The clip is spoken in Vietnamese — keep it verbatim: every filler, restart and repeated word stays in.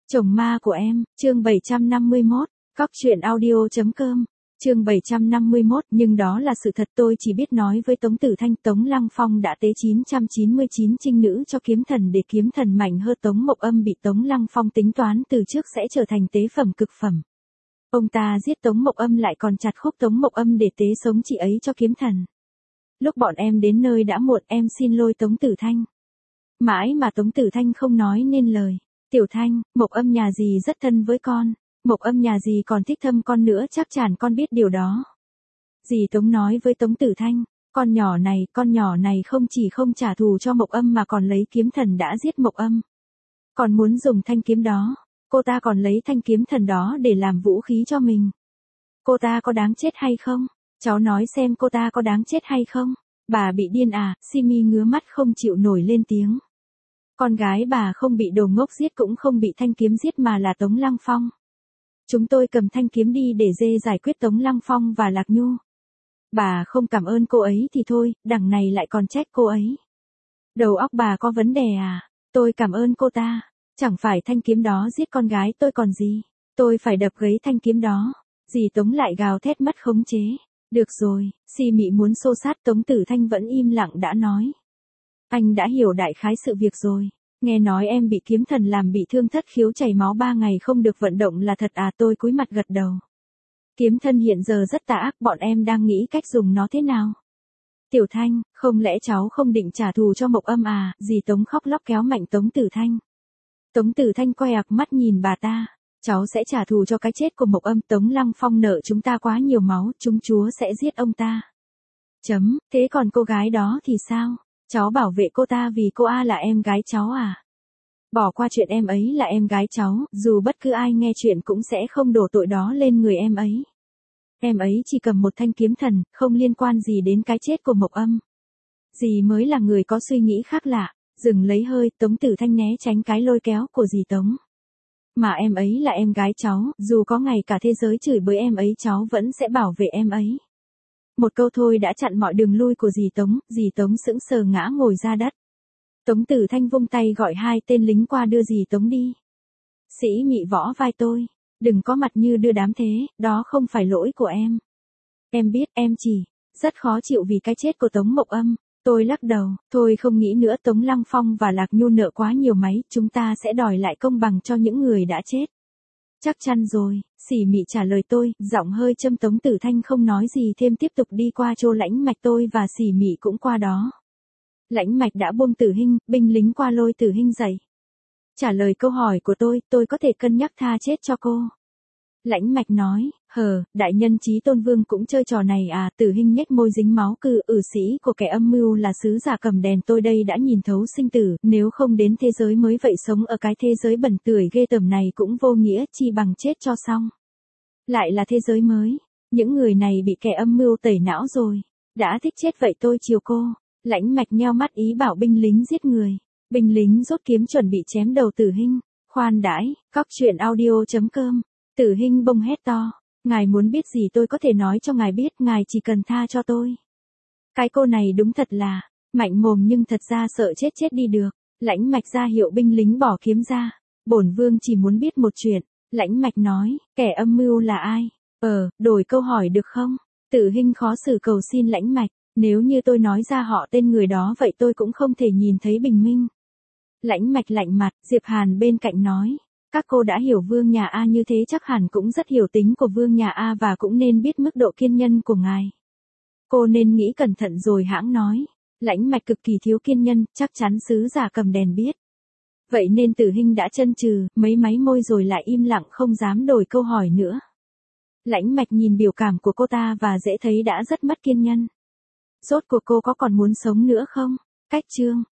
Chồng ma của em, chương bảy trăm năm mươi mốt, cóc truyện audio chấm com, chương bảy trăm năm mươi mốt, nhưng đó là sự thật tôi chỉ biết nói với Tống Tử Thanh. Tống Lăng Phong đã tế chín trăm chín mươi chín trinh nữ cho kiếm thần để kiếm thần mạnh hơn. Tống Mộc Âm bị Tống Lăng Phong tính toán từ trước sẽ trở thành tế phẩm cực phẩm. Ông ta giết Tống Mộc Âm lại còn chặt khúc Tống Mộc Âm để tế sống chị ấy cho kiếm thần. Lúc bọn em đến nơi đã muộn, em xin lỗi Tống Tử Thanh. Mãi mà Tống Tử Thanh không nói nên lời. Tiểu Thanh, Mộc Âm nhà dì rất thân với con. Mộc Âm nhà dì còn thích thâm con nữa, chắc chắn con biết điều đó. Dì Tống nói với Tống Tử Thanh, con nhỏ này, con nhỏ này không chỉ không trả thù cho Mộc Âm mà còn lấy kiếm thần đã giết Mộc Âm. Còn muốn dùng thanh kiếm đó, cô ta còn lấy thanh kiếm thần đó để làm vũ khí cho mình. Cô ta có đáng chết hay không? Cháu nói xem cô ta có đáng chết hay không? Bà bị điên à? Simi ngứa mắt không chịu nổi lên tiếng. Con gái bà không bị đồ ngốc giết cũng không bị thanh kiếm giết mà là Tống Lăng Phong. Chúng tôi cầm thanh kiếm đi để dê giải quyết Tống Lăng Phong và Lạc Nhu. Bà không cảm ơn cô ấy thì thôi, đằng này lại còn trách cô ấy. Đầu óc bà có vấn đề à? Tôi cảm ơn cô ta. Chẳng phải thanh kiếm đó giết con gái tôi còn gì. Tôi phải đập gãy thanh kiếm đó. Dì Tống lại gào thét mất khống chế. Được rồi, Si Mị muốn xô sát. Tống Tử Thanh vẫn im lặng đã nói. Anh đã hiểu đại khái sự việc rồi. Nghe nói em bị kiếm thần làm bị thương thất khiếu chảy máu ba ngày không được vận động là thật à? Tôi cúi mặt gật đầu. Kiếm thân hiện giờ rất tà ác, bọn em đang nghĩ cách dùng nó thế nào? Tiểu Thanh, không lẽ cháu không định trả thù cho Mộc Âm à? Dì Tống khóc lóc kéo mạnh Tống Tử Thanh. Tống Tử Thanh quay ạc mắt nhìn bà ta. Cháu sẽ trả thù cho cái chết của Mộc Âm. Tống Lăng Phong nợ chúng ta quá nhiều máu, chúng chúa sẽ giết ông ta. Chấm, thế còn cô gái đó thì sao? Cháu bảo vệ cô ta vì cô A là em gái cháu à? Bỏ qua chuyện em ấy là em gái cháu, dù bất cứ ai nghe chuyện cũng sẽ không đổ tội đó lên người em ấy. Em ấy chỉ cầm một thanh kiếm thần, không liên quan gì đến cái chết của Mộc Âm. Dì mới là người có suy nghĩ khác lạ. Dừng lấy hơi, Tống Tử Thanh né tránh cái lôi kéo của dì Tống. Mà em ấy là em gái cháu, dù có ngày cả thế giới chửi bới em ấy cháu vẫn sẽ bảo vệ em ấy. Một câu thôi đã chặn mọi đường lui của dì Tống. Dì Tống sững sờ ngã ngồi ra đất. Tống Tử Thanh vung tay gọi hai tên lính qua đưa dì Tống đi. Sĩ Mị võ vai tôi. Đừng có mặt như đưa đám thế, đó không phải lỗi của em. Em biết, em chỉ rất khó chịu vì cái chết của Tống Mộc Âm. Tôi lắc đầu, thôi không nghĩ nữa. Tống Lăng Phong và Lạc Nhu nợ quá nhiều máy, chúng ta sẽ đòi lại công bằng cho những người đã chết. Chắc chắn rồi, Sỉ Mị trả lời tôi, giọng hơi châm. Tống Tử Thanh không nói gì thêm tiếp tục đi qua chỗ Lãnh Mạch. Tôi và Sỉ Mị cũng qua đó. Lãnh Mạch đã buông Tử Hinh, binh lính qua lôi Tử Hinh dậy. Trả lời câu hỏi của tôi, tôi có thể cân nhắc tha chết cho cô. Lãnh Mạch nói, hờ, đại nhân Chí Tôn Vương cũng chơi trò này à? Tử Hinh nhếch môi dính máu cừ, ử sĩ của kẻ âm mưu là sứ giả cầm đèn. Tôi đây đã nhìn thấu sinh tử, nếu không đến thế giới mới vậy sống ở cái thế giới bẩn tưởi ghê tởm này cũng vô nghĩa, chi bằng chết cho xong. Lại là thế giới mới, những người này bị kẻ âm mưu tẩy não rồi, đã thích chết vậy tôi chiều cô. Lãnh Mạch nheo mắt ý bảo binh lính giết người. Binh lính rút kiếm chuẩn bị chém đầu Tử Hinh. Khoan đãi, cóc truyện audio chấm com. Tử Hinh bông hét to. Ngài muốn biết gì tôi có thể nói cho ngài biết, ngài chỉ cần tha cho tôi. Cái cô này đúng thật là mạnh mồm nhưng thật ra sợ chết chết đi được. Lãnh Mạch ra hiệu binh lính bỏ kiếm ra. Bổn vương chỉ muốn biết một chuyện. Lãnh Mạch nói, kẻ âm mưu là ai? Ờ, đổi câu hỏi được không? Tử Hinh khó xử cầu xin Lãnh Mạch. Nếu như tôi nói ra họ tên người đó vậy tôi cũng không thể nhìn thấy bình minh. Lãnh Mạch lạnh mặt. Diệp Hàn bên cạnh nói. Các cô đã hiểu vương nhà A như thế chắc hẳn cũng rất hiểu tính của vương nhà A và cũng nên biết mức độ kiên nhân của ngài. Cô nên nghĩ cẩn thận rồi hãng nói. Lãnh Mạch cực kỳ thiếu kiên nhân, chắc chắn sứ giả cầm đèn biết. Vậy nên Tử Hinh đã chân trừ, mấy máy môi rồi lại im lặng không dám đổi câu hỏi nữa. Lãnh Mạch nhìn biểu cảm của cô ta và dễ thấy đã rất mất kiên nhân. Rốt cuộc cô có còn muốn sống nữa không? Cách chương